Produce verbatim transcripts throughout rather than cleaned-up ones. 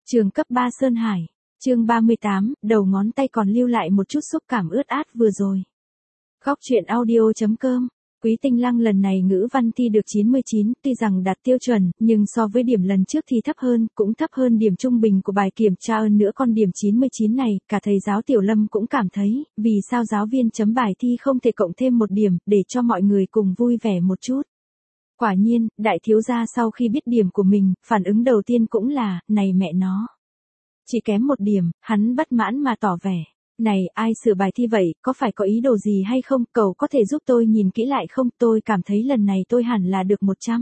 Trường cấp ba Sơn Hải, chương ba mươi tám, đầu ngón tay còn lưu lại một chút xúc cảm ướt át vừa rồi. Góc truyện audio.com. Quý Tinh Lăng lần này ngữ văn thi được chín mươi chín, tuy rằng đạt tiêu chuẩn, nhưng so với điểm lần trước thì thấp hơn, cũng thấp hơn điểm trung bình của bài kiểm tra, hơn nữa con điểm chín mươi chín này, cả thầy giáo Tiểu Lâm cũng cảm thấy, vì sao giáo viên chấm bài thi không thể cộng thêm một điểm, để cho mọi người cùng vui vẻ một chút. Quả nhiên, đại thiếu gia sau khi biết điểm của mình, phản ứng đầu tiên cũng là, này mẹ nó. Chỉ kém một điểm, hắn bất mãn mà tỏ vẻ. Này, ai sửa bài thi vậy, có phải có ý đồ gì hay không, cậu có thể giúp tôi nhìn kỹ lại không, tôi cảm thấy lần này tôi hẳn là được một trăm.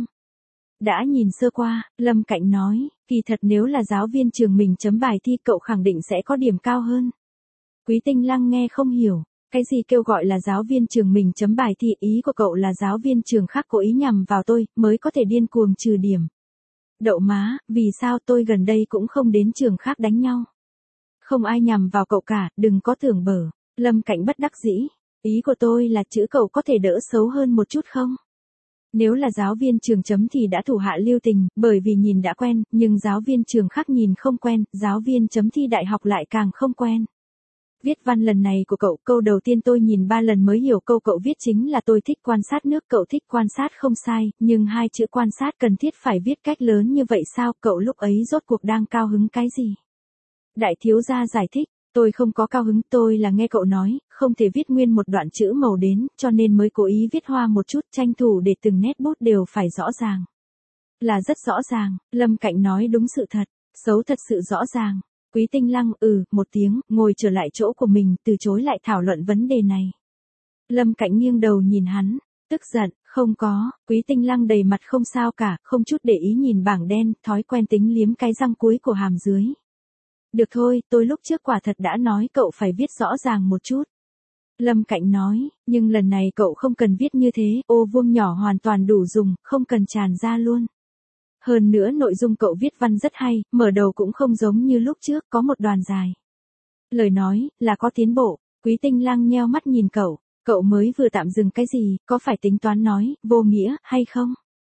Đã nhìn sơ qua, Lâm Cạnh nói, kỳ thật nếu là giáo viên trường mình chấm bài thi cậu khẳng định sẽ có điểm cao hơn. Quý Tinh Lăng nghe không hiểu, cái gì kêu gọi là giáo viên trường mình chấm bài thi, ý của cậu là giáo viên trường khác cố ý nhằm vào tôi, mới có thể điên cuồng trừ điểm. Đậu má, vì sao tôi gần đây cũng không đến trường khác đánh nhau. Không ai nhằm vào cậu cả, đừng có tưởng bở. Lâm Cạnh bất đắc dĩ. Ý của tôi là chữ cậu có thể đỡ xấu hơn một chút không? Nếu là giáo viên trường chấm thì đã thủ hạ lưu tình, bởi vì nhìn đã quen, nhưng giáo viên trường khác nhìn không quen, giáo viên chấm thi đại học lại càng không quen. Viết văn lần này của cậu, câu đầu tiên tôi nhìn ba lần mới hiểu câu cậu viết chính là tôi thích quan sát nước, cậu thích quan sát không sai, nhưng hai chữ quan sát cần thiết phải viết cách lớn như vậy sao, cậu lúc ấy rốt cuộc đang cao hứng cái gì? Đại thiếu gia giải thích, tôi không có cao hứng, tôi là nghe cậu nói, không thể viết nguyên một đoạn chữ màu đến, cho nên mới cố ý viết hoa một chút, tranh thủ để từng nét bút đều phải rõ ràng. Là rất rõ ràng, Lâm Cạnh nói đúng sự thật, xấu thật sự rõ ràng. Quý Tinh Lăng ừ, một tiếng, ngồi trở lại chỗ của mình, từ chối lại thảo luận vấn đề này. Lâm Cạnh nghiêng đầu nhìn hắn, tức giận, không có, Quý Tinh Lăng đầy mặt không sao cả, không chút để ý nhìn bảng đen, thói quen tính liếm cái răng cuối của hàm dưới. Được thôi, tôi lúc trước quả thật đã nói cậu phải viết rõ ràng một chút. Lâm Cạnh nói, nhưng lần này cậu không cần viết như thế, ô vuông nhỏ hoàn toàn đủ dùng, không cần tràn ra luôn. Hơn nữa nội dung cậu viết văn rất hay, mở đầu cũng không giống như lúc trước, có một đoạn dài. Lời nói, là có tiến bộ, Quý Tinh Lăng nheo mắt nhìn cậu, cậu mới vừa tạm dừng cái gì, có phải tính toán nói, vô nghĩa, hay không?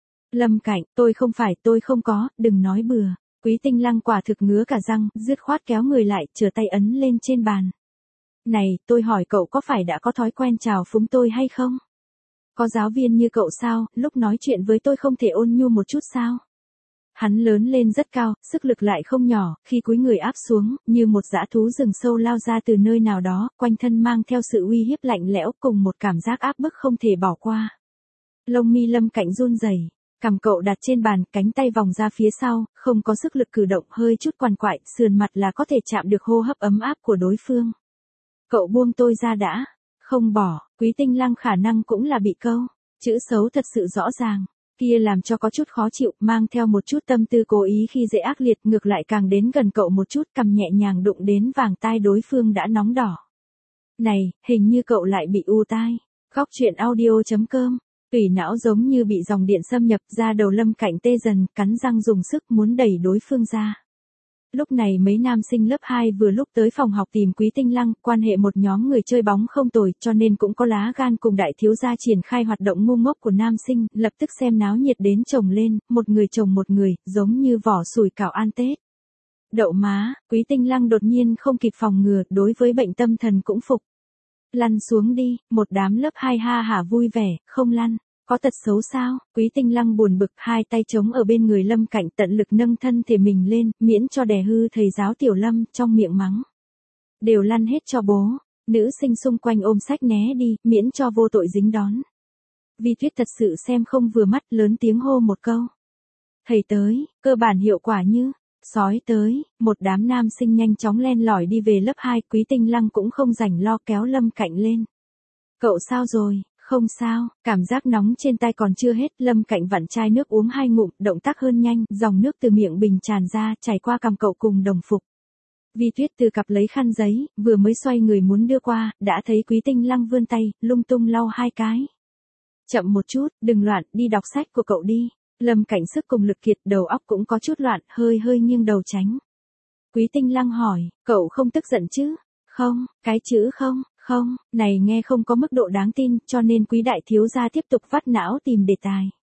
Lâm Cạnh, tôi không phải, tôi không có, đừng nói bừa. Quý Tinh Lăng quả thực ngứa cả răng, dứt khoát kéo người lại, trở tay ấn lên trên bàn. Này, tôi hỏi cậu có phải đã có thói quen chào phúng tôi hay không? Có giáo viên như cậu sao, lúc nói chuyện với tôi không thể ôn nhu một chút sao? Hắn lớn lên rất cao, sức lực lại không nhỏ, khi cúi người áp xuống, như một dã thú rừng sâu lao ra từ nơi nào đó, quanh thân mang theo sự uy hiếp lạnh lẽo cùng một cảm giác áp bức không thể bỏ qua. Lông mi Lâm Cạnh run rẩy. Cằm cậu đặt trên bàn, cánh tay vòng ra phía sau, không có sức lực cử động, hơi chút quằn quại, sườn mặt là có thể chạm được hô hấp ấm áp của đối phương. Cậu buông tôi ra đã. Không bỏ, Quý Tinh Lăng khả năng cũng là bị câu. Chữ xấu thật sự rõ ràng. Kia làm cho có chút khó chịu, mang theo một chút tâm tư cố ý khi dễ ác liệt, ngược lại càng đến gần cậu một chút, cầm nhẹ nhàng đụng đến vàng tai đối phương đã nóng đỏ. Này, hình như cậu lại bị u tai. Góc truyện audio.com. Tủy não giống như bị dòng điện xâm nhập ra đầu Lâm Cạnh tê dần, cắn răng dùng sức muốn đẩy đối phương ra. Lúc này mấy nam sinh lớp hai vừa lúc tới phòng học tìm Quý Tinh Lăng, quan hệ một nhóm người chơi bóng không tồi, cho nên cũng có lá gan cùng đại thiếu gia triển khai hoạt động ngu ngốc của nam sinh, lập tức xem náo nhiệt đến chồng lên, một người chồng một người, giống như vỏ sủi cảo ăn Tết. Đậu má, Quý Tinh Lăng đột nhiên không kịp phòng ngừa, đối với bệnh tâm thần cũng phục. Lăn xuống đi, một đám lớp hai ha hả vui vẻ, không lăn. Có tật xấu sao? Quý Tinh Lăng buồn bực, hai tay chống ở bên người Lâm Cạnh tận lực nâng thân thể mình lên, miễn cho đè hư thầy giáo Tiểu Lâm, trong miệng mắng. Đều lăn hết cho bố. Nữ sinh xung quanh ôm sách né đi, miễn cho vô tội dính đón. Vi Tuyết thật sự xem không vừa mắt, lớn tiếng hô một câu. Thầy tới, cơ bản hiệu quả như, sói tới, một đám nam sinh nhanh chóng len lỏi đi về lớp hai, Quý Tinh Lăng cũng không rảnh lo kéo Lâm Cạnh lên. Cậu sao rồi? Không sao, cảm giác nóng trên tay còn chưa hết, Lâm Cạnh vặn chai nước uống hai ngụm, động tác hơn nhanh, dòng nước từ miệng bình tràn ra, chảy qua cằm cậu cùng đồng phục. Vi Tuyết từ cặp lấy khăn giấy, vừa mới xoay người muốn đưa qua, đã thấy Quý Tinh Lăng vươn tay, lung tung lau hai cái. Chậm một chút, đừng loạn, đi đọc sách của cậu đi. Lâm Cạnh sức cùng lực kiệt, đầu óc cũng có chút loạn, hơi hơi nghiêng đầu tránh. Quý Tinh Lăng hỏi, cậu không tức giận chứ? Không, cái chữ không. Không, này nghe không có mức độ đáng tin, cho nên Quý đại thiếu gia tiếp tục vắt não tìm đề tài.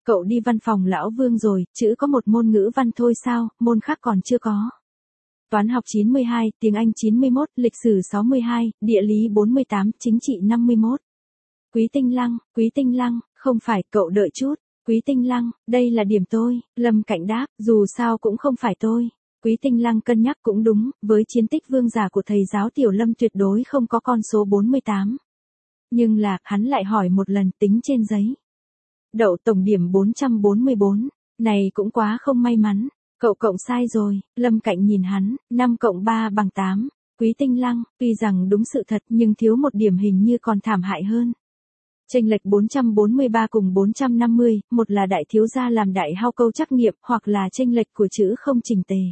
Cậu đi văn phòng lão Vương rồi, chữ có một môn ngữ văn thôi sao, môn khác còn chưa có. Toán học chín mươi hai, tiếng Anh chín mươi mốt, lịch sử sáu mươi hai, địa lý bốn mươi tám, chính trị năm mươi mốt. Quý Tinh Lăng, Quý Tinh Lăng, không phải, cậu đợi chút. Quý Tinh Lăng, đây là điểm tôi, Lâm Cạnh đáp, dù sao cũng không phải tôi. Quý Tinh Lăng cân nhắc cũng đúng, với chiến tích vương giả của thầy giáo Tiểu Lâm tuyệt đối không có con số bốn mươi tám. Nhưng là, hắn lại hỏi một lần tính trên giấy. Đậu tổng điểm bốn trăm bốn mươi bốn, này cũng quá không may mắn. Cậu cộng sai rồi, Lâm Cạnh nhìn hắn, năm cộng ba bằng tám. Quý Tinh Lăng, tuy rằng đúng sự thật nhưng thiếu một điểm hình như còn thảm hại hơn. Chênh lệch bốn trăm bốn mươi ba cùng bốn trăm năm mươi, một là đại thiếu gia làm đại hao câu trắc nghiệm, hoặc là chênh lệch của chữ không chỉnh tề.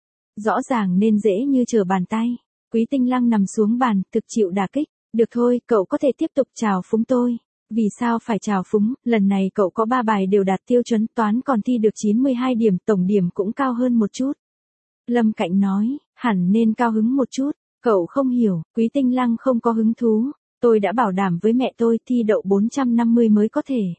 Rõ ràng nên dễ như trở bàn tay. Quý Tinh Lăng nằm xuống bàn, thực chịu đả kích. Được thôi, cậu có thể tiếp tục trào phúng tôi. Vì sao phải trào phúng, lần này cậu có ba bài đều đạt tiêu chuẩn, toán còn thi được chín mươi hai điểm, tổng điểm cũng cao hơn một chút. Lâm Cạnh nói, hẳn nên cao hứng một chút. Cậu không hiểu, Quý Tinh Lăng không có hứng thú. Tôi đã bảo đảm với mẹ tôi thi đậu bốn trăm năm mươi mới có thể.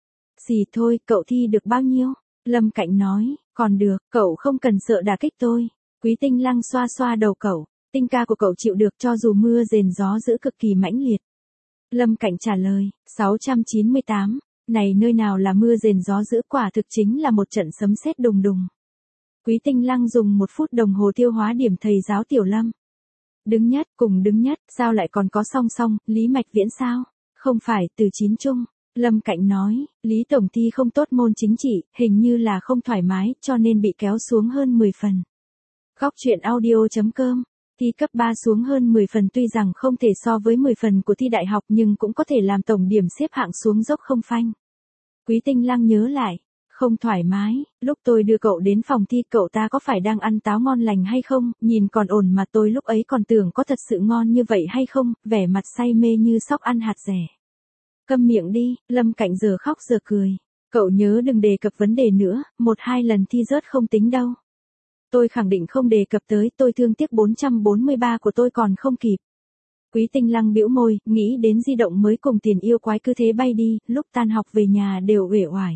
Xì thôi, cậu thi được bao nhiêu? Lâm Cạnh nói, còn được, cậu không cần sợ đả kích tôi. Quý Tinh Lăng xoa xoa đầu cậu, tinh ca của cậu chịu được cho dù mưa rền gió dữ cực kỳ mãnh liệt. Lâm Cạnh trả lời, sáu trăm chín mươi tám, này nơi nào là mưa rền gió dữ, quả thực chính là một trận sấm sét đùng đùng. Quý Tinh Lăng dùng một phút đồng hồ tiêu hóa điểm thầy giáo Tiểu Lâm. Đứng nhất, cùng đứng nhất, sao lại còn có song song, Lý Mạch Viễn sao? Không phải, từ chín trung. Lâm Cạnh nói, Lý Tổng thi không tốt môn chính trị, hình như là không thoải mái, cho nên bị kéo xuống hơn mười phần. Góc truyện audio chấm com, thi cấp ba xuống hơn mười phần tuy rằng không thể so với mười phần của thi đại học nhưng cũng có thể làm tổng điểm xếp hạng xuống dốc không phanh. Quý Tinh Lăng nhớ lại, không thoải mái, lúc tôi đưa cậu đến phòng thi cậu ta có phải đang ăn táo ngon lành hay không, nhìn còn ổn mà tôi lúc ấy còn tưởng có thật sự ngon như vậy hay không, vẻ mặt say mê như sóc ăn hạt rẻ. Câm miệng đi, Lâm Cạnh giờ khóc giờ cười, cậu nhớ đừng đề cập vấn đề nữa, một hai lần thi rớt không tính đâu. Tôi khẳng định không đề cập tới, tôi thương tiếc bốn trăm bốn mươi ba của tôi còn không kịp. Quý Tinh Lăng bĩu môi, nghĩ đến di động mới cùng tiền yêu quái cứ thế bay đi, lúc tan học về nhà đều uể oải.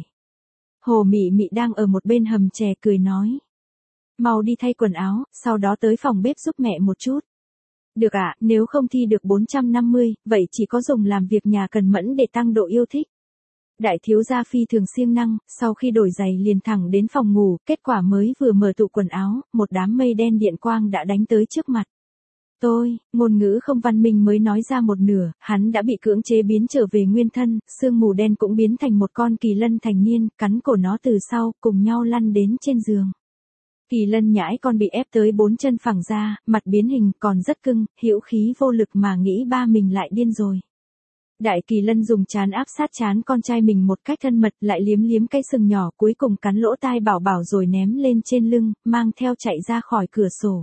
Hồ Mị Mị đang ở một bên hầm chè cười nói. Mau đi thay quần áo, sau đó tới phòng bếp giúp mẹ một chút. Được ạ, à, nếu không thi được bốn trăm năm mươi, vậy chỉ có dùng làm việc nhà cần mẫn để tăng độ yêu thích. Đại thiếu gia phi thường siêng năng, sau khi đổi giày liền thẳng đến phòng ngủ, kết quả mới vừa mở tủ quần áo, một đám mây đen điện quang đã đánh tới trước mặt. Tôi, ngôn ngữ không văn minh mới nói ra một nửa, hắn đã bị cưỡng chế biến trở về nguyên thân, sương mù đen cũng biến thành một con kỳ lân thành niên, cắn cổ nó từ sau, cùng nhau lăn đến trên giường. Kỳ lân nhãi con bị ép tới bốn chân phẳng ra, mặt biến hình, còn rất cưng, hữu khí vô lực mà nghĩ ba mình lại điên rồi. Đại kỳ lân dùng trán áp sát trán con trai mình một cách thân mật, lại liếm liếm cái sừng nhỏ, cuối cùng cắn lỗ tai Bảo Bảo rồi ném lên trên lưng, mang theo chạy ra khỏi cửa sổ.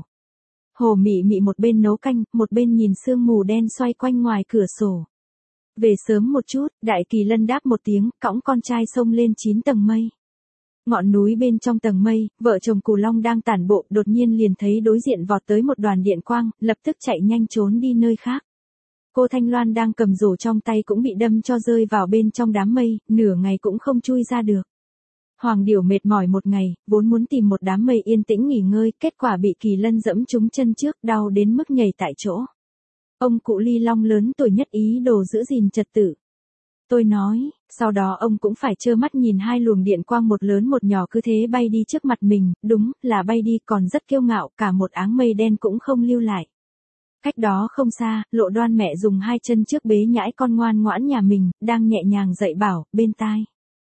Hồ Mị Mị một bên nấu canh, một bên nhìn sương mù đen xoay quanh ngoài cửa sổ. Về sớm một chút, đại kỳ lân đáp một tiếng, cõng con trai xông lên chín tầng mây. Ngọn núi bên trong tầng mây, vợ chồng Cù Long đang tản bộ, đột nhiên liền thấy đối diện vọt tới một đoàn điện quang, lập tức chạy nhanh trốn đi nơi khác. Cô Thanh Loan đang cầm rổ trong tay cũng bị đâm cho rơi vào bên trong đám mây, nửa ngày cũng không chui ra được. Hoàng Điểu mệt mỏi một ngày, vốn muốn tìm một đám mây yên tĩnh nghỉ ngơi, kết quả bị kỳ lân dẫm trúng chân trước, đau đến mức nhảy tại chỗ. Ông cụ Ly Long lớn tuổi nhất ý đồ giữ gìn trật tự. Tôi nói, sau đó ông cũng phải trơ mắt nhìn hai luồng điện quang một lớn một nhỏ cứ thế bay đi trước mặt mình, đúng là bay đi còn rất kiêu ngạo, cả một áng mây đen cũng không lưu lại. Cách đó không xa, Lộ Đoan mẹ dùng hai chân trước bế nhãi con ngoan ngoãn nhà mình, đang nhẹ nhàng dạy bảo, bên tai.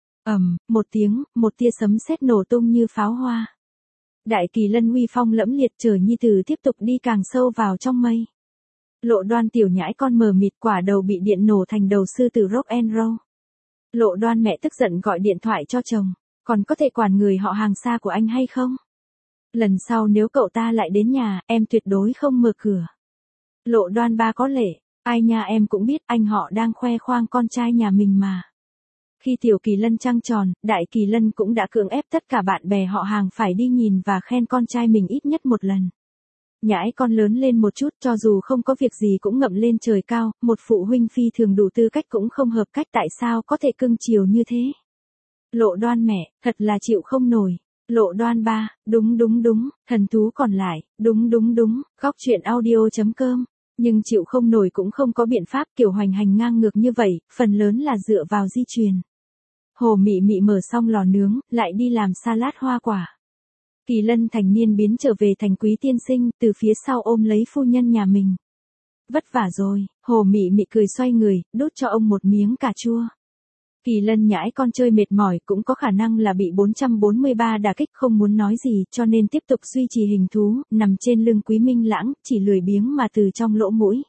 Ầm, một tiếng, một tia sấm sét nổ tung như pháo hoa. Đại kỳ lân uy phong lẫm liệt chờ nhi tử tiếp tục đi càng sâu vào trong mây. Lộ Đoan tiểu nhãi con mờ mịt quả đầu bị điện nổ thành đầu sư tử rock and roll. Lộ Đoan mẹ tức giận gọi điện thoại cho chồng, còn có thể quản người họ hàng xa của anh hay không? Lần sau nếu cậu ta lại đến nhà, em tuyệt đối không mở cửa. Lộ Đoan ba có lệ, ai nha em cũng biết anh họ đang khoe khoang con trai nhà mình mà. Khi tiểu kỳ lân trăng tròn, đại kỳ lân cũng đã cưỡng ép tất cả bạn bè họ hàng phải đi nhìn và khen con trai mình ít nhất một lần. Nhãi con lớn lên một chút cho dù không có việc gì cũng ngậm lên trời cao, một phụ huynh phi thường đủ tư cách cũng không hợp cách tại sao có thể cưng chiều như thế. Lộ Đoan mẹ, thật là chịu không nổi. Lộ Đoan ba, đúng đúng đúng, thần thú còn lại, đúng đúng đúng, góc truyện audio.com. Nhưng chịu không nổi cũng không có biện pháp, kiểu hoành hành ngang ngược như vậy, phần lớn là dựa vào di truyền. Hồ Mị Mị mở xong lò nướng, lại đi làm salad hoa quả. Kỳ Lân thành niên biến trở về thành Quý tiên sinh, từ phía sau ôm lấy phu nhân nhà mình. Vất vả rồi, Hồ Mị Mị cười xoay người, đút cho ông một miếng cà chua. Kỳ Lân nhãi con chơi mệt mỏi, cũng có khả năng là bị bốn trăm bốn mươi ba đả kích, không muốn nói gì, cho nên tiếp tục duy trì hình thú, nằm trên lưng Quý Minh Lãng, chỉ lười biếng mà từ trong lỗ mũi.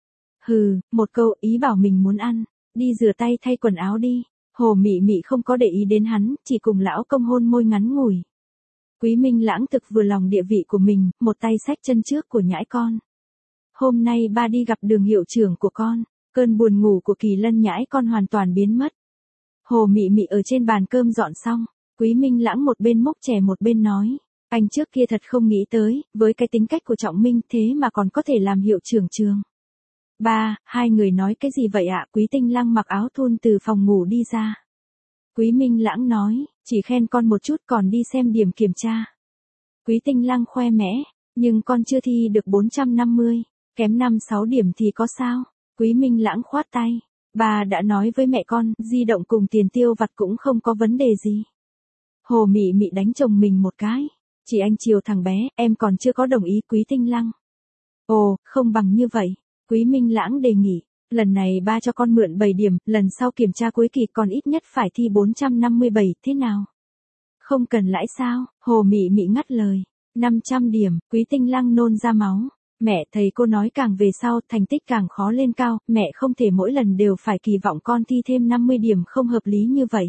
Hừ, một câu, ý bảo mình muốn ăn, đi rửa tay thay quần áo đi. Hồ Mị Mị không có để ý đến hắn, chỉ cùng lão công hôn môi ngắn ngủi. Quý Minh Lãng thực vừa lòng địa vị của mình, một tay xách chân trước của nhãi con. Hôm nay ba đi gặp Đường hiệu trưởng của con, cơn buồn ngủ của Kỳ Lân nhãi con hoàn toàn biến mất. Hồ Mị Mị ở trên bàn cơm dọn xong, Quý Minh Lãng một bên múc chè một bên nói, anh trước kia thật không nghĩ tới, với cái tính cách của Trọng Minh thế mà còn có thể làm hiệu trưởng trường. Ba, hai người nói cái gì vậy ạ? Quý Tinh Lăng mặc áo thun từ phòng ngủ đi ra. Quý Minh Lãng nói, chỉ khen con một chút còn đi xem điểm kiểm tra. Quý Tinh Lăng khoe mẽ, nhưng con chưa thi được bốn trăm năm mươi, kém năm sáu điểm thì có sao? Quý Minh Lãng khoát tay, bà đã nói với mẹ con, di động cùng tiền tiêu vặt cũng không có vấn đề gì. Hồ Mị Mị đánh chồng mình một cái, chỉ anh chiều thằng bé, em còn chưa có đồng ý. Quý Tinh Lăng. Ồ, không bằng như vậy. Quý Minh Lãng đề nghị, lần này ba cho con mượn bảy điểm, lần sau kiểm tra cuối kỳ còn ít nhất phải thi bốn trăm năm mươi bảy, thế nào? Không cần lãi sao? Hồ Mị Mị ngắt lời, năm trăm điểm. Quý Tinh Lăng nôn ra máu. Mẹ, thầy cô nói càng về sau, thành tích càng khó lên cao, mẹ không thể mỗi lần đều phải kỳ vọng con thi thêm năm mươi điểm, không hợp lý như vậy.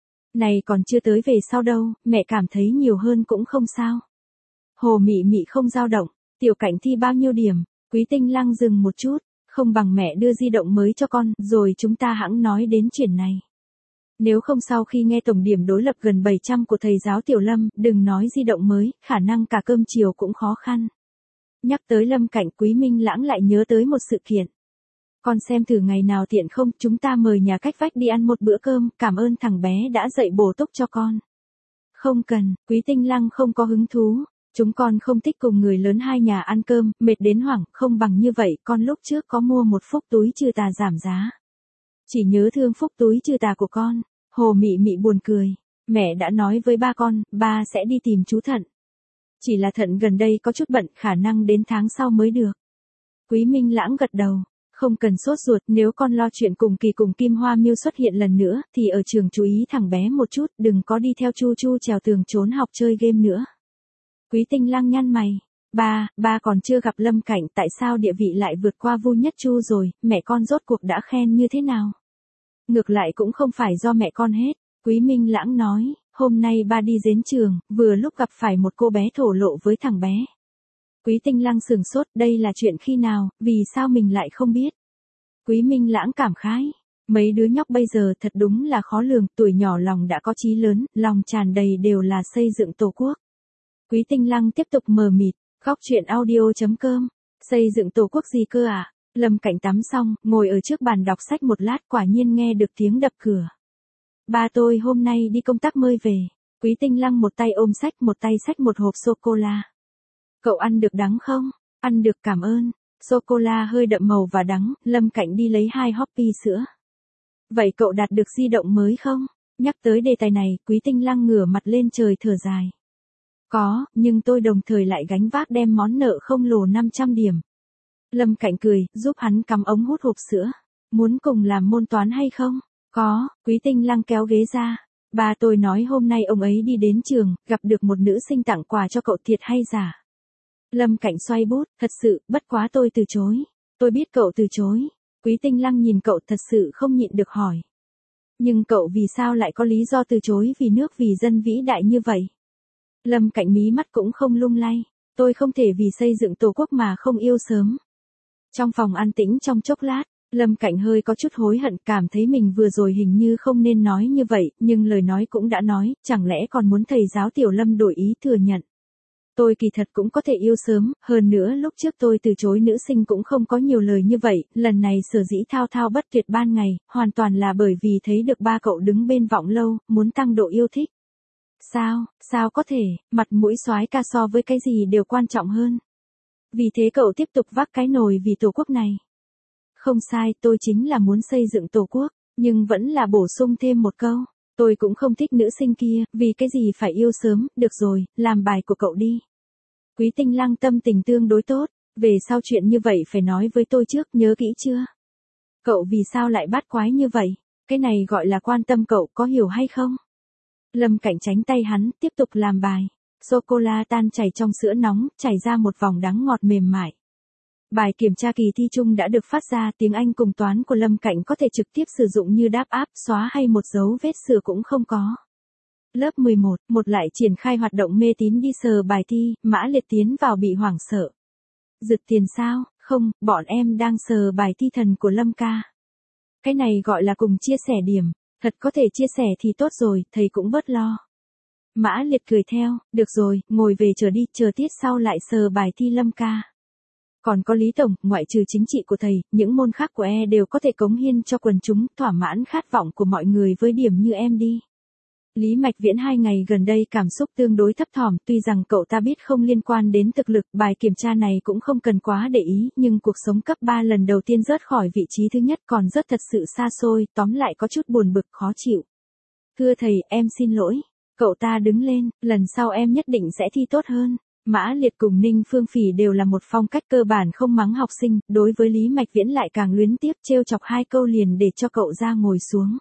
Này còn chưa tới về sau đâu, mẹ cảm thấy nhiều hơn cũng không sao. Hồ Mị Mị không dao động, Tiểu Cảnh thi bao nhiêu điểm? Quý Tinh Lăng dừng một chút, không bằng mẹ đưa di động mới cho con, rồi chúng ta hẵng nói đến chuyện này. Nếu không sau khi nghe tổng điểm đối lập gần bảy trăm của thầy giáo Tiểu Lâm, đừng nói di động mới, khả năng cả cơm chiều cũng khó khăn. Nhắc tới Lâm Cảnh, Quý Minh Lãng lại nhớ tới một sự kiện. Con xem thử ngày nào tiện không, chúng ta mời nhà cách vách đi ăn một bữa cơm, cảm ơn thằng bé đã dạy bổ túc cho con. Không cần, Quý Tinh Lăng không có hứng thú. Chúng con không thích cùng người lớn hai nhà ăn cơm, mệt đến hoảng, không bằng như vậy, con lúc trước có mua một phúc túi trừ tà giảm giá. Chỉ nhớ thương phúc túi trừ tà của con. Hồ Mị Mị buồn cười. Mẹ đã nói với ba con, ba sẽ đi tìm chú Thận. Chỉ là Thận gần đây có chút bận, khả năng đến tháng sau mới được. Quý Minh Lãng gật đầu. Không cần sốt ruột, nếu con lo chuyện cùng Kỳ cùng Kim Hoa Miêu xuất hiện lần nữa, thì ở trường chú ý thằng bé một chút, đừng có đi theo Chu Chu trèo tường trốn học chơi game nữa. Quý Tinh Lăng nhăn mày. Ba, ba còn chưa gặp Lâm Cảnh, tại sao địa vị lại vượt qua Vu Nhất Chu rồi, mẹ con rốt cuộc đã khen như thế nào? Ngược lại cũng không phải do mẹ con hết. Quý Minh Lãng nói, hôm nay ba đi đến trường, vừa lúc gặp phải một cô bé thổ lộ với thằng bé. Quý Tinh Lăng sửng sốt, đây là chuyện khi nào, vì sao mình lại không biết? Quý Minh Lãng cảm khái. Mấy đứa nhóc bây giờ thật đúng là khó lường, tuổi nhỏ lòng đã có chí lớn, lòng tràn đầy đều là xây dựng tổ quốc. Quý Tinh Lăng tiếp tục mờ mịt, góc truyện audio.com, xây dựng tổ quốc gì cơ à? Lâm Cảnh tắm xong, ngồi ở trước bàn đọc sách một lát, quả nhiên nghe được tiếng đập cửa. Ba tôi hôm nay đi công tác mới về. Quý Tinh Lăng một tay ôm sách, một tay xách một hộp sô-cô-la. Cậu ăn được đắng không? Ăn được, cảm ơn. Sô-cô-la hơi đậm màu và đắng, Lâm Cảnh đi lấy hai hoppy sữa. Vậy cậu đạt được di động mới không? Nhắc tới đề tài này, Quý Tinh Lăng ngửa mặt lên trời thở dài. Có, nhưng tôi đồng thời lại gánh vác đem món nợ không lồ năm trăm điểm. Lâm Cảnh cười, giúp hắn cắm ống hút hộp sữa. Muốn cùng làm môn toán hay không? Có, Quý Tinh Lăng kéo ghế ra. Ba tôi nói hôm nay ông ấy đi đến trường, gặp được một nữ sinh tặng quà cho cậu, thiệt hay giả? Lâm Cảnh xoay bút, thật sự, bất quá tôi từ chối. Tôi biết cậu từ chối. Quý Tinh Lăng nhìn cậu thật sự không nhịn được hỏi. Nhưng cậu vì sao lại có lý do từ chối vì nước vì dân vĩ đại như vậy? Lâm Cảnh mí mắt cũng không lung lay. Tôi không thể vì xây dựng tổ quốc mà không yêu sớm. Trong phòng an tĩnh trong chốc lát, Lâm Cảnh hơi có chút hối hận, cảm thấy mình vừa rồi hình như không nên nói như vậy, nhưng lời nói cũng đã nói, chẳng lẽ còn muốn thầy giáo Tiểu Lâm đổi ý thừa nhận. tôi kỳ thật cũng có thể yêu sớm, hơn nữa lúc trước tôi từ chối nữ sinh cũng không có nhiều lời như vậy, lần này sở dĩ thao thao bất tuyệt ban ngày, hoàn toàn là bởi vì thấy được ba cậu đứng bên vọng lâu, muốn tăng độ yêu thích. Sao, sao có thể, mặt mũi soái ca so với cái gì đều quan trọng hơn. Vì thế cậu tiếp tục vác cái nồi vì tổ quốc này. Không sai, tôi chính là muốn xây dựng tổ quốc, nhưng vẫn là bổ sung thêm một câu. Tôi cũng không thích nữ sinh kia, vì cái gì phải yêu sớm, được rồi, làm bài của cậu đi. Quý Tinh Lăng tâm tình tương đối tốt, về sau chuyện như vậy phải nói với tôi trước, nhớ kỹ chưa? Cậu vì sao lại bắt quái như vậy? Cái này gọi là quan tâm cậu có hiểu hay không? Lâm Cạnh tránh tay hắn, tiếp tục làm bài. Sô-cô-la tan chảy trong sữa nóng, chảy ra một vòng đắng ngọt mềm mại. Bài kiểm tra kỳ thi chung đã được phát ra, tiếng Anh cùng toán của Lâm Cạnh có thể trực tiếp sử dụng như đáp áp, xóa hay một dấu vết sửa cũng không có. Lớp mười một, một lại triển khai hoạt động mê tín đi sờ bài thi, Mã Liệt tiến vào bị hoảng sợ. Rực tiền sao? Không, bọn em đang sờ bài thi thần của Lâm ca. Cái này gọi là cùng chia sẻ điểm, thật có thể chia sẻ thì tốt rồi, thầy cũng bớt lo. Mã Liệt cười theo, được rồi, ngồi về chờ đi, chờ tiết sau lại sờ bài thi Lâm ca. Còn có Lý Tổng, ngoại trừ chính trị của thầy, những môn khác của e đều có thể cống hiến cho quần chúng, thỏa mãn khát vọng của mọi người với điểm như em đi. Lý Mạch Viễn hai ngày gần đây cảm xúc tương đối thấp thỏm, tuy rằng cậu ta biết không liên quan đến thực lực, bài kiểm tra này cũng không cần quá để ý, nhưng cuộc sống cấp ba lần đầu tiên rớt khỏi vị trí thứ nhất còn rất thật sự xa xôi, tóm lại có chút buồn bực khó chịu. Thưa thầy, em xin lỗi. Cậu ta đứng lên, lần sau em nhất định sẽ thi tốt hơn. Mã Liệt cùng Ninh Phương Phỉ đều là một phong cách cơ bản không mắng học sinh, đối với Lý Mạch Viễn lại càng luyến tiếc, trêu chọc hai câu liền để cho cậu ra ngồi xuống.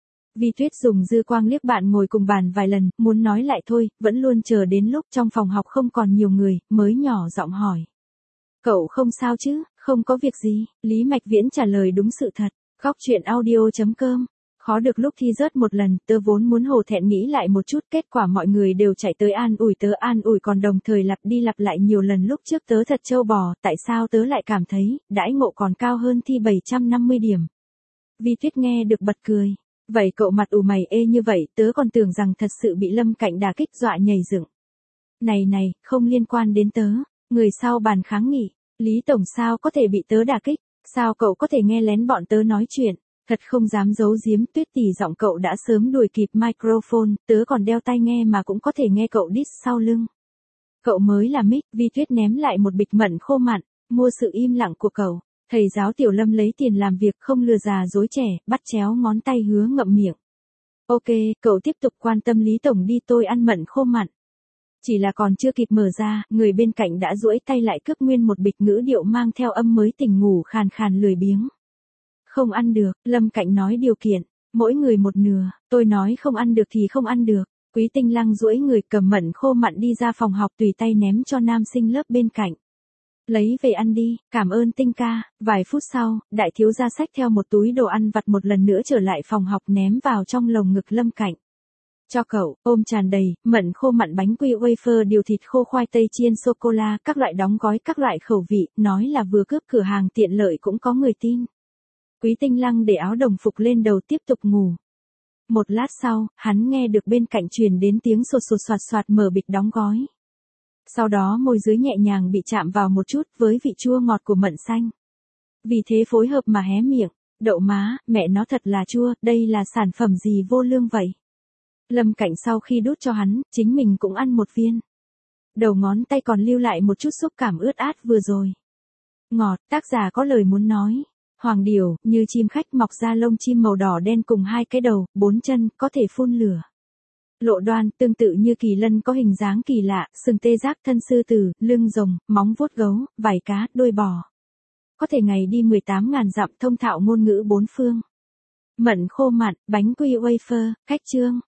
Vi Tuyết dùng dư quang liếc bạn ngồi cùng bàn vài lần, muốn nói lại thôi, vẫn luôn chờ đến lúc trong phòng học không còn nhiều người, mới nhỏ giọng hỏi. Cậu không sao chứ, không có việc gì, Lý Mạch Viễn trả lời đúng sự thật. Góc truyện audio chấm com. Khó được lúc thi rớt một lần, tớ vốn muốn hổ thẹn nghĩ lại một chút, kết quả mọi người đều chạy tới an ủi tớ, an ủi còn đồng thời lặp đi lặp lại nhiều lần lúc trước tớ thật trâu bò, tại sao tớ lại cảm thấy, đãi ngộ còn cao hơn thi bảy trăm năm mươi điểm. Vi Tuyết nghe được bật cười. Vậy cậu mặt ủ mày ê như vậy, tớ còn tưởng rằng thật sự bị Lâm Cạnh đả kích dọa nhảy dựng. Này này, không liên quan đến tớ, người sau bàn kháng nghị, Lý Tổng sao có thể bị tớ đả kích, sao cậu có thể nghe lén bọn tớ nói chuyện, thật không dám giấu giếm. Tuyết tỷ giọng cậu đã sớm đuổi kịp microphone, tớ còn đeo tai nghe mà cũng có thể nghe cậu diss sau lưng. Cậu mới là mic, Vi Tuyết ném lại một bịch mận khô mặn, mua sự im lặng của cậu. Thầy giáo Tiểu Lâm lấy tiền làm việc không lừa già dối trẻ, bắt chéo ngón tay hứa ngậm miệng. Ok, cậu tiếp tục quan tâm Lý Tổng đi, tôi ăn mận khô mặn. Chỉ là còn chưa kịp mở ra, người bên cạnh đã duỗi tay lại cướp nguyên một bịch, ngữ điệu mang theo âm mới tỉnh ngủ khàn khàn lười biếng. Không ăn được, Lâm Cạnh nói điều kiện, mỗi người một nửa, tôi nói không ăn được thì không ăn được. Quý Tinh Lăng duỗi người cầm mận khô mặn đi ra phòng học tùy tay ném cho nam sinh lớp bên cạnh. Lấy về ăn đi, cảm ơn Tinh ca. Vài phút sau, đại thiếu gia xách theo một túi đồ ăn vặt một lần nữa trở lại phòng học ném vào trong lồng ngực Lâm Cạnh. Cho cậu, ôm tràn đầy, mận khô mặn, bánh quy wafer, điều thịt khô, khoai tây chiên, sô-cô-la, các loại đóng gói, các loại khẩu vị, nói là vừa cướp cửa hàng tiện lợi cũng có người tin. Quý Tinh Lăng để áo đồng phục lên đầu tiếp tục ngủ. Một lát sau, hắn nghe được bên cạnh truyền đến tiếng sột sột soạt soạt mở bịch đóng gói. Sau đó môi dưới nhẹ nhàng bị chạm vào một chút với vị chua ngọt của mận xanh. Vì thế phối hợp mà hé miệng, đậu má, mẹ nó thật là chua, đây là sản phẩm gì vô lương vậy. Lâm Cạnh sau khi đút cho hắn, chính mình cũng ăn một viên. Đầu ngón tay còn lưu lại một chút xúc cảm ướt át vừa rồi. Ngọt, tác giả có lời muốn nói. Hoàng điểu, như chim khách mọc ra lông chim màu đỏ đen cùng hai cái đầu, bốn chân, có thể phun lửa. Lộ Đoan, tương tự như kỳ lân có hình dáng kỳ lạ, sừng tê giác, thân sư tử, lưng rồng, móng vuốt gấu, vảy cá, đuôi bò. Có thể ngày đi mười tám ngàn dặm, thông thạo ngôn ngữ bốn phương. Mận khô mặn, bánh quy wafer, khách trương.